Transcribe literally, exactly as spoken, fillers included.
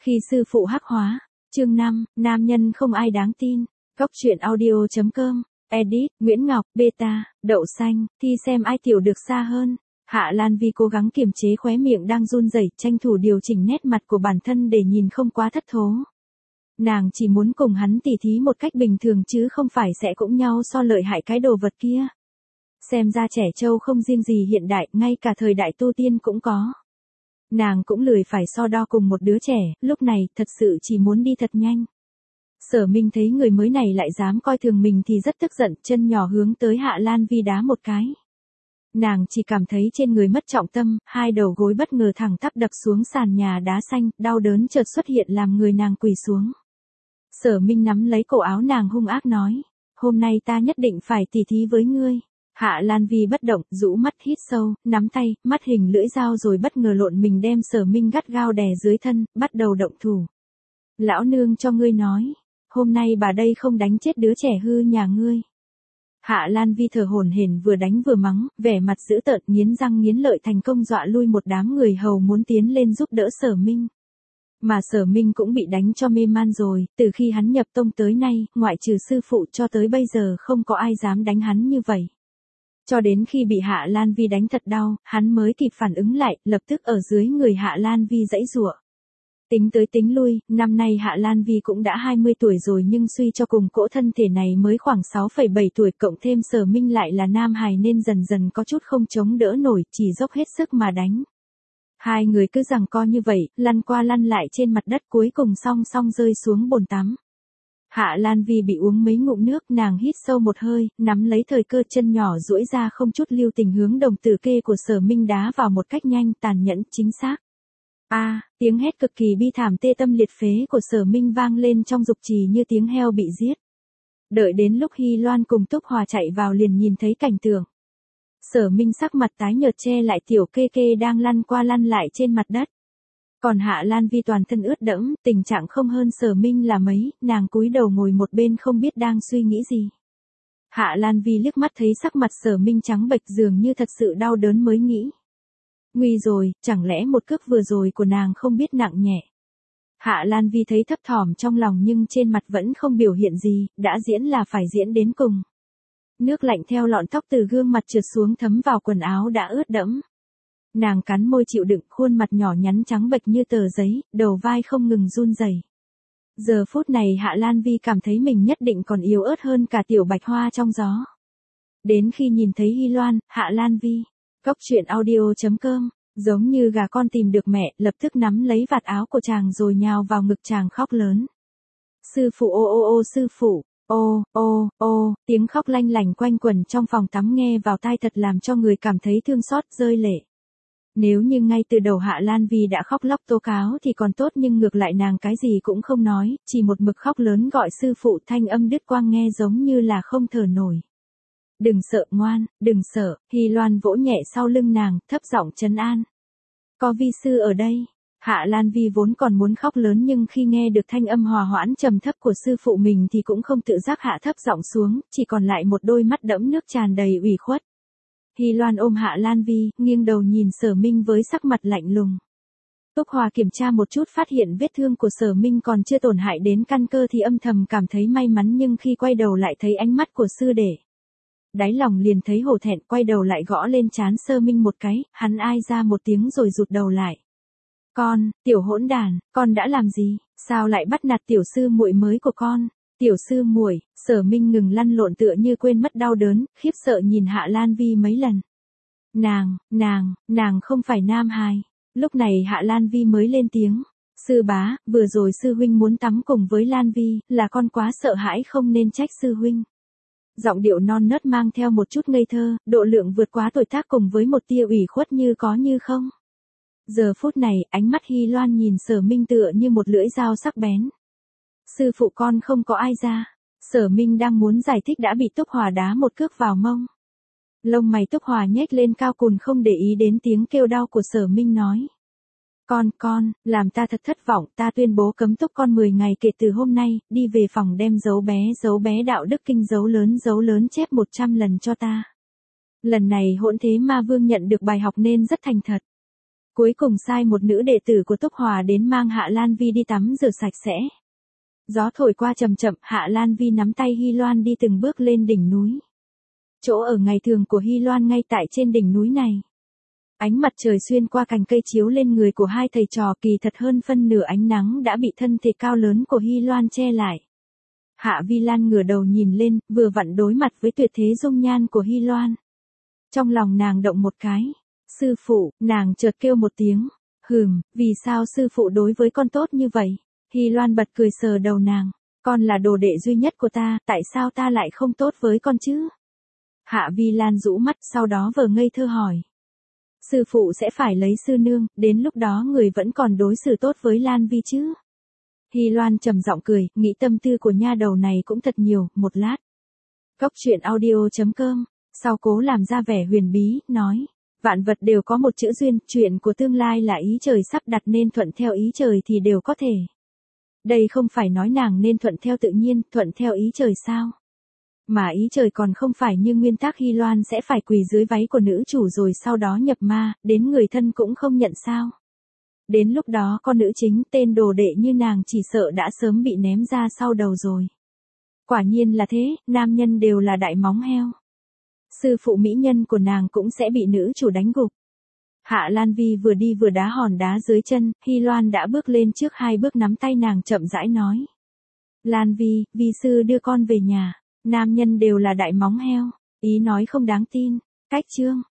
Khi sư phụ hắc hóa. Chương năm, nam nhân không ai đáng tin. Cóc truyện audio chấm com. Edit, Nguyễn Ngọc, Beta, Đậu Xanh, thi xem ai tiểu được xa hơn. Hạ Lan Vi cố gắng kiềm chế khóe miệng đang run rẩy, tranh thủ điều chỉnh nét mặt của bản thân để nhìn không quá thất thố. Nàng chỉ muốn cùng hắn tỉ thí một cách bình thường chứ không phải sẽ cũng nhau so lợi hại cái đồ vật kia. Xem ra trẻ trâu không riêng gì hiện đại, ngay cả thời đại tu tiên cũng có. Nàng cũng lười phải so đo cùng một đứa trẻ, lúc này thật sự chỉ muốn đi thật nhanh. Sở Minh thấy người mới này lại dám coi thường mình thì rất tức giận, chân nhỏ hướng tới Hạ Lan Vi đá một cái. Nàng chỉ cảm thấy trên người mất trọng tâm, hai đầu gối bất ngờ thẳng tắp đập xuống sàn nhà đá xanh, đau đớn chợt xuất hiện làm người nàng quỳ xuống. Sở Minh nắm lấy cổ áo nàng hung ác nói, hôm nay ta nhất định phải tỉ thí với ngươi. Hạ Lan Vi bất động, rũ mắt hít sâu, nắm tay, mắt hình lưỡi dao rồi bất ngờ lộn mình đem Sở Minh gắt gao đè dưới thân, bắt đầu động thủ. Lão nương cho ngươi nói, hôm nay bà đây không đánh chết đứa trẻ hư nhà ngươi. Hạ Lan Vi thở hổn hển vừa đánh vừa mắng, vẻ mặt dữ tợn nghiến răng nghiến lợi thành công dọa lui một đám người hầu muốn tiến lên giúp đỡ Sở Minh. Mà Sở Minh cũng bị đánh cho mê man rồi, từ khi hắn nhập tông tới nay, ngoại trừ sư phụ cho tới bây giờ không có ai dám đánh hắn như vậy. Cho đến khi bị Hạ Lan Vi đánh thật đau, hắn mới kịp phản ứng lại, lập tức ở dưới người Hạ Lan Vi giãy giụa. Tính tới tính lui, năm nay Hạ Lan Vi cũng đã hai mươi tuổi rồi nhưng suy cho cùng cỗ thân thể này mới khoảng sáu phẩy bảy tuổi, cộng thêm Sở Minh lại là nam hài nên dần dần có chút không chống đỡ nổi, chỉ dốc hết sức mà đánh. Hai người cứ giằng co như vậy, lăn qua lăn lại trên mặt đất, cuối cùng song song rơi xuống bồn tắm. Hạ Lan Vi bị uống mấy ngụm nước, nàng hít sâu một hơi, nắm lấy thời cơ chân nhỏ duỗi ra không chút lưu tình hướng đồng tử kê của Sở Minh đá vào một cách nhanh, tàn nhẫn, chính xác. A, à, tiếng hét cực kỳ bi thảm tê tâm liệt phế của Sở Minh vang lên trong dục trì như tiếng heo bị giết. Đợi đến lúc Hy Loan cùng Túc Hòa chạy vào liền nhìn thấy cảnh tượng. Sở Minh sắc mặt tái nhợt che lại tiểu kê kê đang lăn qua lăn lại trên mặt đất. Còn Hạ Lan Vi toàn thân ướt đẫm, tình trạng không hơn Sở Minh là mấy, nàng cúi đầu ngồi một bên không biết đang suy nghĩ gì. Hạ Lan Vi liếc mắt thấy sắc mặt Sở Minh trắng bệch dường như thật sự đau đớn mới nghĩ. Nguy rồi, chẳng lẽ một cước vừa rồi của nàng không biết nặng nhẹ. Hạ Lan Vi thấy thấp thỏm trong lòng nhưng trên mặt vẫn không biểu hiện gì, đã diễn là phải diễn đến cùng. Nước lạnh theo lọn tóc từ gương mặt trượt xuống thấm vào quần áo đã ướt đẫm. Nàng cắn môi chịu đựng, khuôn mặt nhỏ nhắn trắng bệch như tờ giấy, đầu vai không ngừng run rẩy. Giờ phút này Hạ Lan Vi cảm thấy mình nhất định còn yếu ớt hơn cả tiểu bạch hoa trong gió. Đến khi nhìn thấy Hy Loan, Hạ Lan Vi, cóc truyện audio chấm com, giống như gà con tìm được mẹ, lập tức nắm lấy vạt áo của chàng rồi nhào vào ngực chàng khóc lớn. Sư phụ ô ô ô sư phụ. Ô, ô, ô, tiếng khóc lanh lành quanh quẩn trong phòng tắm nghe vào tai thật làm cho người cảm thấy thương xót rơi lệ. Nếu như ngay từ đầu Hạ Lan Vi đã khóc lóc tố cáo thì còn tốt nhưng ngược lại nàng cái gì cũng không nói, chỉ một mực khóc lớn gọi sư phụ, thanh âm đứt quang nghe giống như là không thở nổi. Đừng sợ ngoan, đừng sợ, Hy Loan vỗ nhẹ sau lưng nàng, thấp giọng trấn an. Có vi sư ở đây. Hạ Lan Vi vốn còn muốn khóc lớn nhưng khi nghe được thanh âm hòa hoãn trầm thấp của sư phụ mình thì cũng không tự giác hạ thấp giọng xuống, chỉ còn lại một đôi mắt đẫm nước tràn đầy ủy khuất. Hy Loan ôm Hạ Lan Vi, nghiêng đầu nhìn Sở Minh với sắc mặt lạnh lùng. Túc Hòa kiểm tra một chút phát hiện vết thương của Sở Minh còn chưa tổn hại đến căn cơ thì âm thầm cảm thấy may mắn nhưng khi quay đầu lại thấy ánh mắt của sư đệ. Đáy lòng liền thấy hổ thẹn, quay đầu lại gõ lên trán Sở Minh một cái, hắn ai ra một tiếng rồi rụt đầu lại. Con, tiểu hỗn đàn, con đã làm gì, sao lại bắt nạt tiểu sư muội mới của con? Tiểu sư muội, Sở Minh ngừng lăn lộn tựa như quên mất đau đớn, khiếp sợ nhìn Hạ Lan Vi mấy lần. Nàng, nàng, nàng không phải nam hài. Lúc này Hạ Lan Vi mới lên tiếng. Sư bá, vừa rồi sư huynh muốn tắm cùng với Lan Vi, là con quá sợ hãi không nên trách sư huynh. Giọng điệu non nớt mang theo một chút ngây thơ, độ lượng vượt quá tuổi tác cùng với một tia ủy khuất như có như không. Giờ phút này, ánh mắt Hy Loan nhìn Sở Minh tựa như một lưỡi dao sắc bén. Sư phụ con không có ai ra. Sở Minh đang muốn giải thích đã bị Túc Hòa đá một cước vào mông. Lông mày Túc Hòa nhếch lên cao cùn không để ý đến tiếng kêu đau của Sở Minh nói. Con, con, làm ta thật thất vọng, ta tuyên bố cấm túc con mười ngày kể từ hôm nay, đi về phòng đem dấu bé dấu bé đạo đức kinh dấu lớn dấu lớn chép một trăm lần cho ta. Lần này hỗn thế ma vương nhận được bài học nên rất thành thật. Cuối cùng sai một nữ đệ tử của Túc Hòa đến mang Hạ Lan Vi đi tắm rửa sạch sẽ. Gió thổi qua chậm chậm, Hạ Lan Vi nắm tay Hy Loan đi từng bước lên đỉnh núi. Chỗ ở ngày thường của Hy Loan ngay tại trên đỉnh núi này. Ánh mặt trời xuyên qua cành cây chiếu lên người của hai thầy trò, kỳ thật hơn phân nửa ánh nắng đã bị thân thể cao lớn của Hy Loan che lại. Hạ Vi Lan ngửa đầu nhìn lên, vừa vặn đối mặt với tuyệt thế dung nhan của Hy Loan. Trong lòng nàng động một cái. Sư phụ, nàng chợt kêu một tiếng. Hừm, vì sao sư phụ đối với con tốt như vậy? Hy Loan bật cười sờ đầu nàng. Con là đồ đệ duy nhất của ta, tại sao ta lại không tốt với con chứ? Hạ Vi Lan rũ mắt, sau đó vờ ngây thơ hỏi. Sư phụ sẽ phải lấy sư nương, đến lúc đó người vẫn còn đối xử tốt với Lan Vi chứ? Hy Loan trầm giọng cười, nghĩ tâm tư của nha đầu này cũng thật nhiều, một lát. Cốc truyện audio chấm com, sau cố làm ra vẻ huyền bí, nói. Vạn vật đều có một chữ duyên, chuyện của tương lai là ý trời sắp đặt nên thuận theo ý trời thì đều có thể. Đây không phải nói nàng nên thuận theo tự nhiên, thuận theo ý trời sao? Mà ý trời còn không phải như nguyên tắc Hy Loan sẽ phải quỳ dưới váy của nữ chủ rồi sau đó nhập ma, đến người thân cũng không nhận sao. Đến lúc đó con nữ chính tên đồ đệ như nàng chỉ sợ đã sớm bị ném ra sau đầu rồi. Quả nhiên là thế, nam nhân đều là đại móng heo. Sư phụ mỹ nhân của nàng cũng sẽ bị nữ chủ đánh gục. Hạ Lan Vi vừa đi vừa đá hòn đá dưới chân, Hy Loan đã bước lên trước hai bước nắm tay nàng chậm rãi nói. Lan Vi, Vi sư đưa con về nhà, nam nhân đều là đại móng heo, ý nói không đáng tin. Cách chương.